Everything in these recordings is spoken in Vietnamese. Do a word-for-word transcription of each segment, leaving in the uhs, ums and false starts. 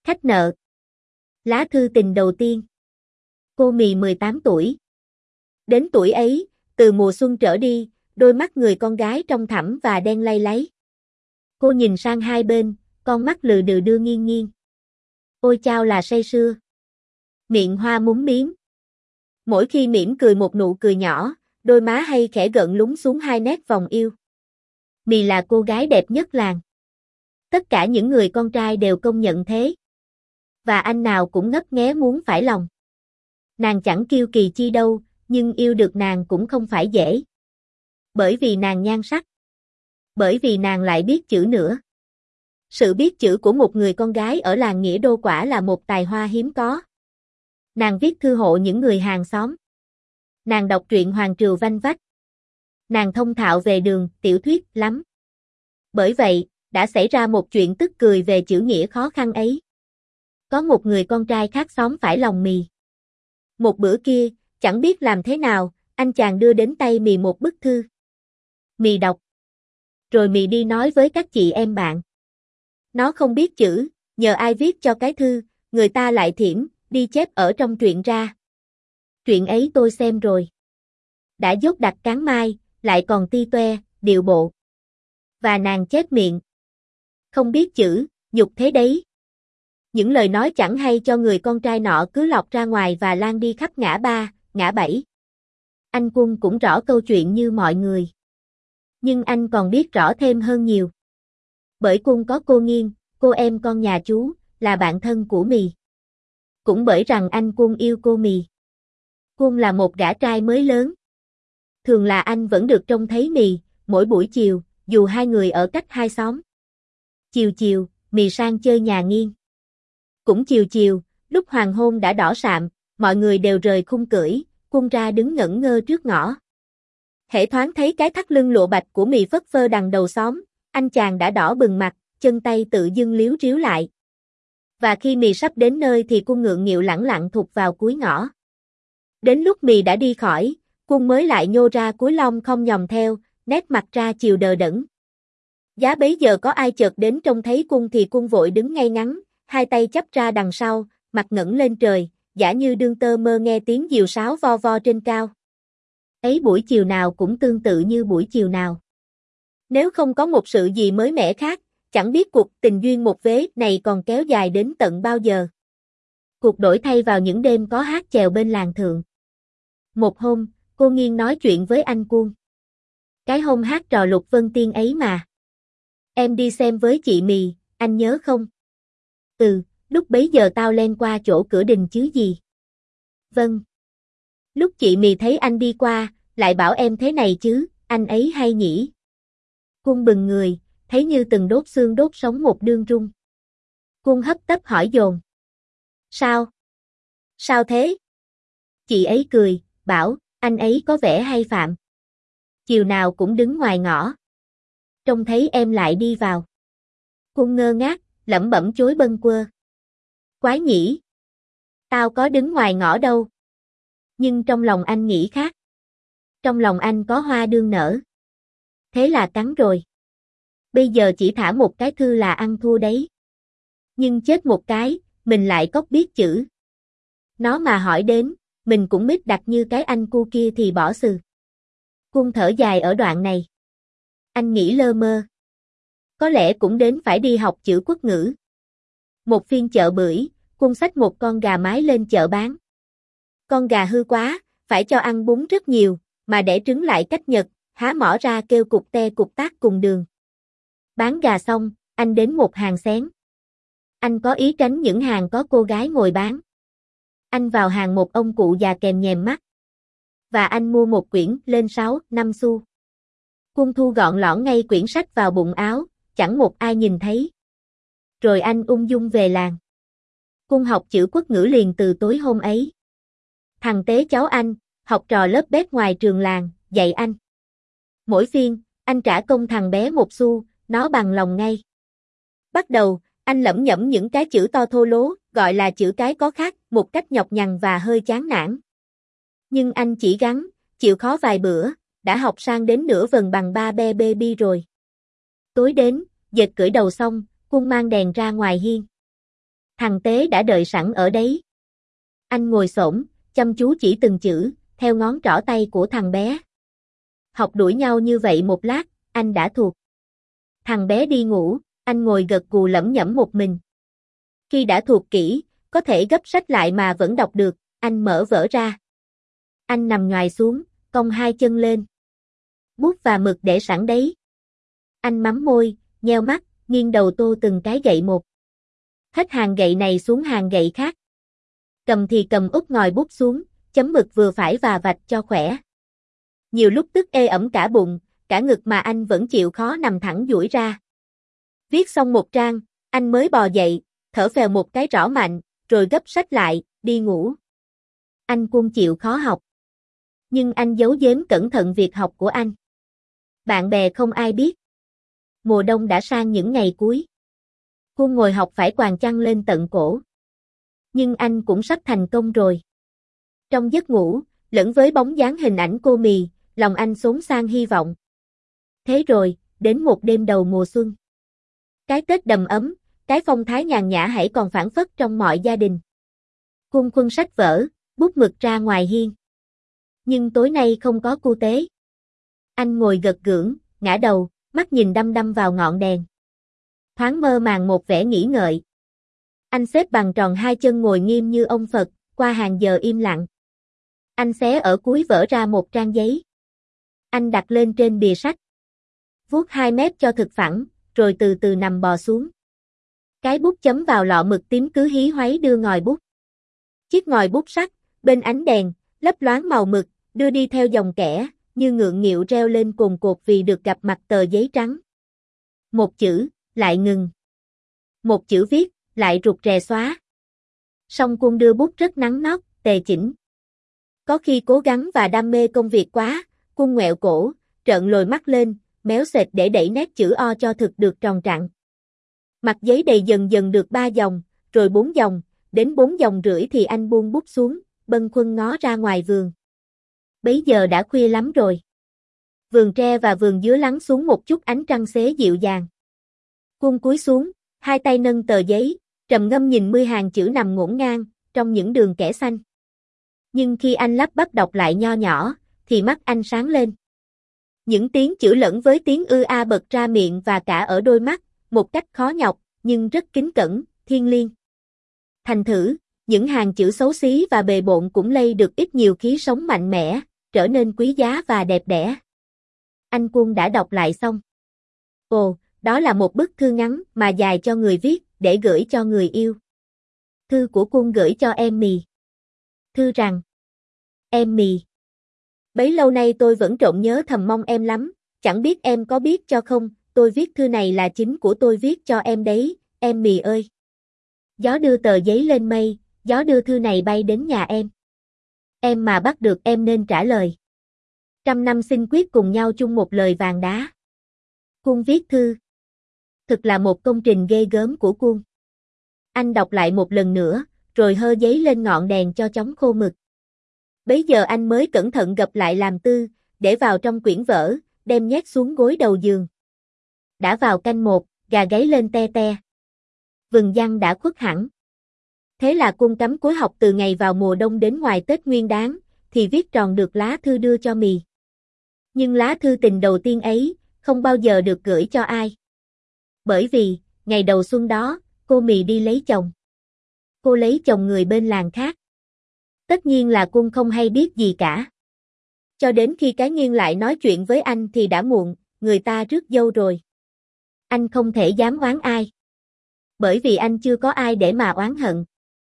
Khách nợ. Lá thư tình đầu tiên. Cô Mì mười tám tuổi. Đến tuổi ấy, từ mùa xuân trở đi, đôi mắt người con gái trong thẳm và đen lay láy. Cô nhìn sang hai bên, con mắt lừ đừ đưa nghiêng nghiêng. Ôi chao là say sưa. Miệng hoa múm miếm. Mỗi khi mỉm cười một nụ cười nhỏ, đôi má hay khẽ gợn lúng xuống hai nét vòng yêu. Mì là cô gái đẹp nhất làng. Tất cả những người con trai đều công nhận thế. Và anh nào cũng ngấp nghé muốn phải lòng. Nàng chẳng kiêu kỳ chi đâu, nhưng yêu được nàng cũng không phải dễ. Bởi vì nàng nhan sắc. Bởi vì nàng lại biết chữ nữa. Sự biết chữ của một người con gái ở làng Nghĩa Đô quả là một tài hoa hiếm có. Nàng viết thư hộ những người hàng xóm. Nàng đọc truyện hoàng trừu vanh vách. Nàng thông thạo về đường, tiểu thuyết lắm. Bởi vậy, đã xảy ra một chuyện tức cười về chữ nghĩa khó khăn ấy. Có một người con trai khác xóm phải lòng Mì. Một bữa kia, chẳng biết làm thế nào, anh chàng đưa đến tay Mì một bức thư. Mì đọc. Rồi Mì đi nói với các chị em bạn. Nó không biết chữ, nhờ ai viết cho cái thư, người ta lại thiểm, đi chép ở trong truyện ra. Truyện ấy tôi xem rồi. Đã dốt đặc cán mai, lại còn ti toe, điệu bộ. Và nàng chép miệng. Không biết chữ, nhục thế đấy. Những lời nói chẳng hay cho người con trai nọ cứ lọt ra ngoài và lan đi khắp ngã ba, ngã bảy. Anh Quân cũng rõ câu chuyện như mọi người. Nhưng anh còn biết rõ thêm hơn nhiều. Bởi Quân có cô Nghiên, cô em con nhà chú, là bạn thân của Mì. Cũng bởi rằng anh Quân yêu cô Mì. Quân là một gã trai mới lớn. Thường là anh vẫn được trông thấy Mì, mỗi buổi chiều, dù hai người ở cách hai xóm. Chiều chiều, Mì sang chơi nhà Nghiên. Cũng chiều chiều, lúc hoàng hôn đã đỏ sạm, mọi người đều rời khung cưỡi, Quân ra đứng ngẩn ngơ trước ngõ. Hễ thoáng thấy cái thắt lưng lụa bạch của Mì phất phơ đằng đầu xóm, anh chàng đã đỏ bừng mặt, chân tay tự dưng líu ríu lại. Và khi Mì sắp đến nơi thì Quân ngượng nghịu lẳng lặng thụt vào cuối ngõ. Đến lúc Mì đã đi khỏi, Quân mới lại nhô ra cuối lom không nhòm theo, nét mặt ra chiều đờ đẫn. Giá bấy giờ có ai chợt đến trông thấy Quân thì Quân vội đứng ngay ngắn, hai tay chắp ra đằng sau, mặt ngẩng lên trời, giả như đương tơ mơ nghe tiếng diều sáo vo vo trên cao. Ấy buổi chiều nào cũng tương tự như buổi chiều nào. Nếu không có một sự gì mới mẻ khác, chẳng biết cuộc tình duyên một vế này còn kéo dài đến tận bao giờ. Cuộc đổi thay vào những đêm có hát chèo bên làng thượng. Một hôm, cô Nghiên nói chuyện với anh Quân. Cái hôm hát trò Lục Vân Tiên ấy mà. Em đi xem với chị Mì, anh nhớ không? Ừ, lúc bấy giờ tao len qua chỗ cửa đình chứ gì. Vâng. Lúc chị Mì thấy anh đi qua, lại bảo em thế này chứ, anh ấy hay nhỉ. Quân bừng người, thấy như từng đốt xương đốt sống một đương rung. Quân hấp tấp hỏi dồn. Sao? Sao thế? Chị ấy cười, bảo, anh ấy có vẻ hay phạm. Chiều nào cũng đứng ngoài ngõ. Trông thấy em lại đi vào. Quân ngơ ngác, lẩm bẩm chối bâng quơ. Quái nhỉ? Tao có đứng ngoài ngõ đâu. Nhưng trong lòng anh nghĩ khác. Trong lòng anh có hoa đương nở. Thế là cắn rồi. Bây giờ chỉ thả một cái thư là ăn thua đấy. Nhưng chết một cái, mình lại cóc biết chữ. Nó mà hỏi đến, mình cũng mít đặt như cái anh cu kia thì bỏ sừ. Quân thở dài ở đoạn này. Anh nghĩ lơ mơ. Có lẽ cũng đến phải đi học chữ quốc ngữ. Một phiên chợ bưởi, Quân xách một con gà mái lên chợ bán. Con gà hư quá, phải cho ăn bún rất nhiều, mà đẻ trứng lại cách nhật, há mỏ ra kêu cục te cục tác cùng đường. Bán gà xong, anh đến một hàng xén. Anh có ý tránh những hàng có cô gái ngồi bán. Anh vào hàng một ông cụ già kèm nhèm mắt. Và anh mua một quyển lên sáu, năm xu. Quân thu gọn lõn ngay quyển sách vào bụng áo, chẳng một ai nhìn thấy. Rồi anh ung dung về làng. Quân học chữ quốc ngữ liền từ tối hôm ấy. Thằng Tế cháu anh, học trò lớp bếp ngoài trường làng, dạy anh. Mỗi phiên, anh trả công thằng bé một xu, nó bằng lòng ngay. Bắt đầu, anh lẩm nhẩm những cái chữ to thô lố, gọi là chữ cái có khác, một cách nhọc nhằn và hơi chán nản. Nhưng anh chỉ gắng, chịu khó vài bữa, đã học sang đến nửa vần bằng ba be bê bi rồi. Tối đến, dệt cởi đầu xong, Quân mang đèn ra ngoài hiên. Thằng Tế đã đợi sẵn ở đấy. Anh ngồi xổm, chăm chú chỉ từng chữ, theo ngón trỏ tay của thằng bé. Học đuổi nhau như vậy một lát, anh đã thuộc. Thằng bé đi ngủ, anh ngồi gật gù lẩm nhẩm một mình. Khi đã thuộc kỹ, có thể gấp sách lại mà vẫn đọc được, anh mở vở ra. Anh nằm nhoài xuống, cong hai chân lên. Bút và mực để sẵn đấy. Anh mắm môi, nheo mắt, nghiêng đầu tô từng cái gậy một. Hết hàng gậy này xuống hàng gậy khác. Cầm thì cầm úp ngòi bút xuống, chấm mực vừa phải và vạch cho khỏe. Nhiều lúc tức ê ẩm cả bụng, cả ngực mà anh vẫn chịu khó nằm thẳng duỗi ra. Viết xong một trang, anh mới bò dậy, thở phèo một cái rõ mạnh, rồi gấp sách lại, đi ngủ. Anh Quân chịu khó học. Nhưng anh giấu giếm cẩn thận việc học của anh. Bạn bè không ai biết. Mùa đông đã sang những ngày cuối. Quân ngồi học phải quàng chăn lên tận cổ. Nhưng anh cũng sắp thành công rồi. Trong giấc ngủ, lẫn với bóng dáng hình ảnh cô Mì, lòng anh xốn sang hy vọng. Thế rồi, đến một đêm đầu mùa xuân. Cái Tết đầm ấm, cái phong thái nhàn nhã hãy còn phảng phất trong mọi gia đình. Quân khuân sách vở, bút mực ra ngoài hiên. Nhưng tối nay không có cô Tế. Anh ngồi gật gưởng, ngã đầu, mắt nhìn đăm đăm vào ngọn đèn. Thoáng mơ màng một vẻ nghĩ ngợi. Anh xếp bằng tròn hai chân ngồi nghiêm như ông Phật, qua hàng giờ im lặng. Anh xé ở cuối vở ra một trang giấy. Anh đặt lên trên bìa sách. Vuốt hai mép cho thực phẳng, rồi từ từ nằm bò xuống. Cái bút chấm vào lọ mực tím cứ hí hoáy đưa ngòi bút. Chiếc ngòi bút sắt, bên ánh đèn, lấp loáng màu mực, đưa đi theo dòng kẻ, như ngượng nghịu reo lên cồn cột vì được gặp mặt tờ giấy trắng. Một chữ, lại ngừng. Một chữ viết, lại rụt rè xóa. Song Quân đưa bút rất nắn nót, tề chỉnh. Có khi cố gắng và đam mê công việc quá, Quân ngoẹo cổ, trợn lồi mắt lên, méo sệt để đẩy nét chữ O cho thực được tròn trặn. Mặt giấy đầy dần dần được ba dòng, rồi bốn dòng, đến bốn dòng rưỡi thì anh buông bút xuống, bâng khuâng ngó ra ngoài vườn. Bấy giờ đã khuya lắm rồi. Vườn tre và vườn dứa lắng xuống một chút ánh trăng xế dịu dàng. Quân cúi xuống, hai tay nâng tờ giấy, trầm ngâm nhìn mươi hàng chữ nằm ngổn ngang, trong những đường kẻ xanh. Nhưng khi anh lắp bắp đọc lại nho nhỏ, thì mắt anh sáng lên. Những tiếng chữ lẫn với tiếng ư a bật ra miệng và cả ở đôi mắt, một cách khó nhọc, nhưng rất kính cẩn, thiêng liêng. Thành thử, những hàng chữ xấu xí và bề bộn cũng lây được ít nhiều khí sống mạnh mẽ, trở nên quý giá và đẹp đẽ. Anh Quân đã đọc lại xong. Ồ, đó là một bức thư ngắn mà dài cho người viết, để gửi cho người yêu. Thư của Quân gửi cho em Mì. Thư rằng: Em Mì, bấy lâu nay tôi vẫn trộm nhớ thầm mong em lắm, chẳng biết em có biết cho không, tôi viết thư này là chính của tôi viết cho em đấy, em Mì ơi. Gió đưa tờ giấy lên mây, gió đưa thư này bay đến nhà em. Em mà bắt được em nên trả lời. Trăm năm xin quyết cùng nhau chung một lời vàng đá. Quân viết thư. Thực là một công trình ghê gớm của Quân. Anh đọc lại một lần nữa, rồi hơ giấy lên ngọn đèn cho chóng khô mực. Bấy giờ anh mới cẩn thận gập lại làm tư, để vào trong quyển vở, đem nhét xuống gối đầu giường. Đã vào canh một, gà gáy lên te te. Vừng giăng đã khuất hẳn. Thế là Quân cắm cúi học từ ngày vào mùa đông đến ngoài Tết Nguyên Đán, thì viết tròn được lá thư đưa cho Mì. Nhưng lá thư tình đầu tiên ấy, không bao giờ được gửi cho ai. Bởi vì, ngày đầu xuân đó, cô Mì đi lấy chồng. Cô lấy chồng người bên làng khác. Tất nhiên là Quân không hay biết gì cả. Cho đến khi cái nghiêng lại nói chuyện với anh thì đã muộn, người ta rước dâu rồi. Anh không thể dám oán ai. Bởi vì anh chưa có ai để mà oán hận.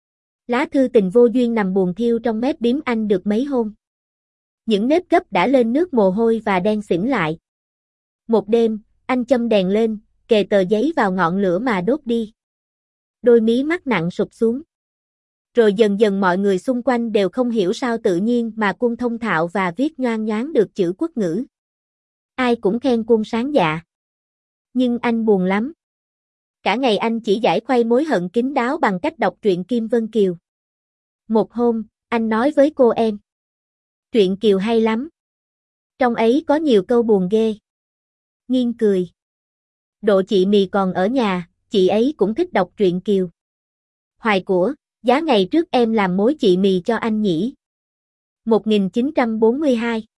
Lá thư tình vô duyên nằm buồn thiêu trong mép bím anh được mấy hôm. Những nếp gấp đã lên nước mồ hôi và đen xỉn lại. Một đêm, anh châm đèn lên, kề tờ giấy vào ngọn lửa mà đốt đi. Đôi mí mắt nặng sụp xuống. Rồi dần dần mọi người xung quanh đều không hiểu sao tự nhiên mà Quân thông thạo và viết nhoang nhoáng được chữ quốc ngữ. Ai cũng khen Quân sáng dạ. Nhưng anh buồn lắm. Cả ngày anh chỉ giải khuây mối hận kín đáo bằng cách đọc truyện Kim Vân Kiều. Một hôm, anh nói với cô em. Truyện Kiều hay lắm. Trong ấy có nhiều câu buồn ghê. Nghiêng cười. Độ chị Mì còn ở nhà, chị ấy cũng thích đọc truyện Kiều. Hoài của, giá ngày trước em làm mối chị mì cho anh nhỉ. một nghìn chín trăm bốn mươi hai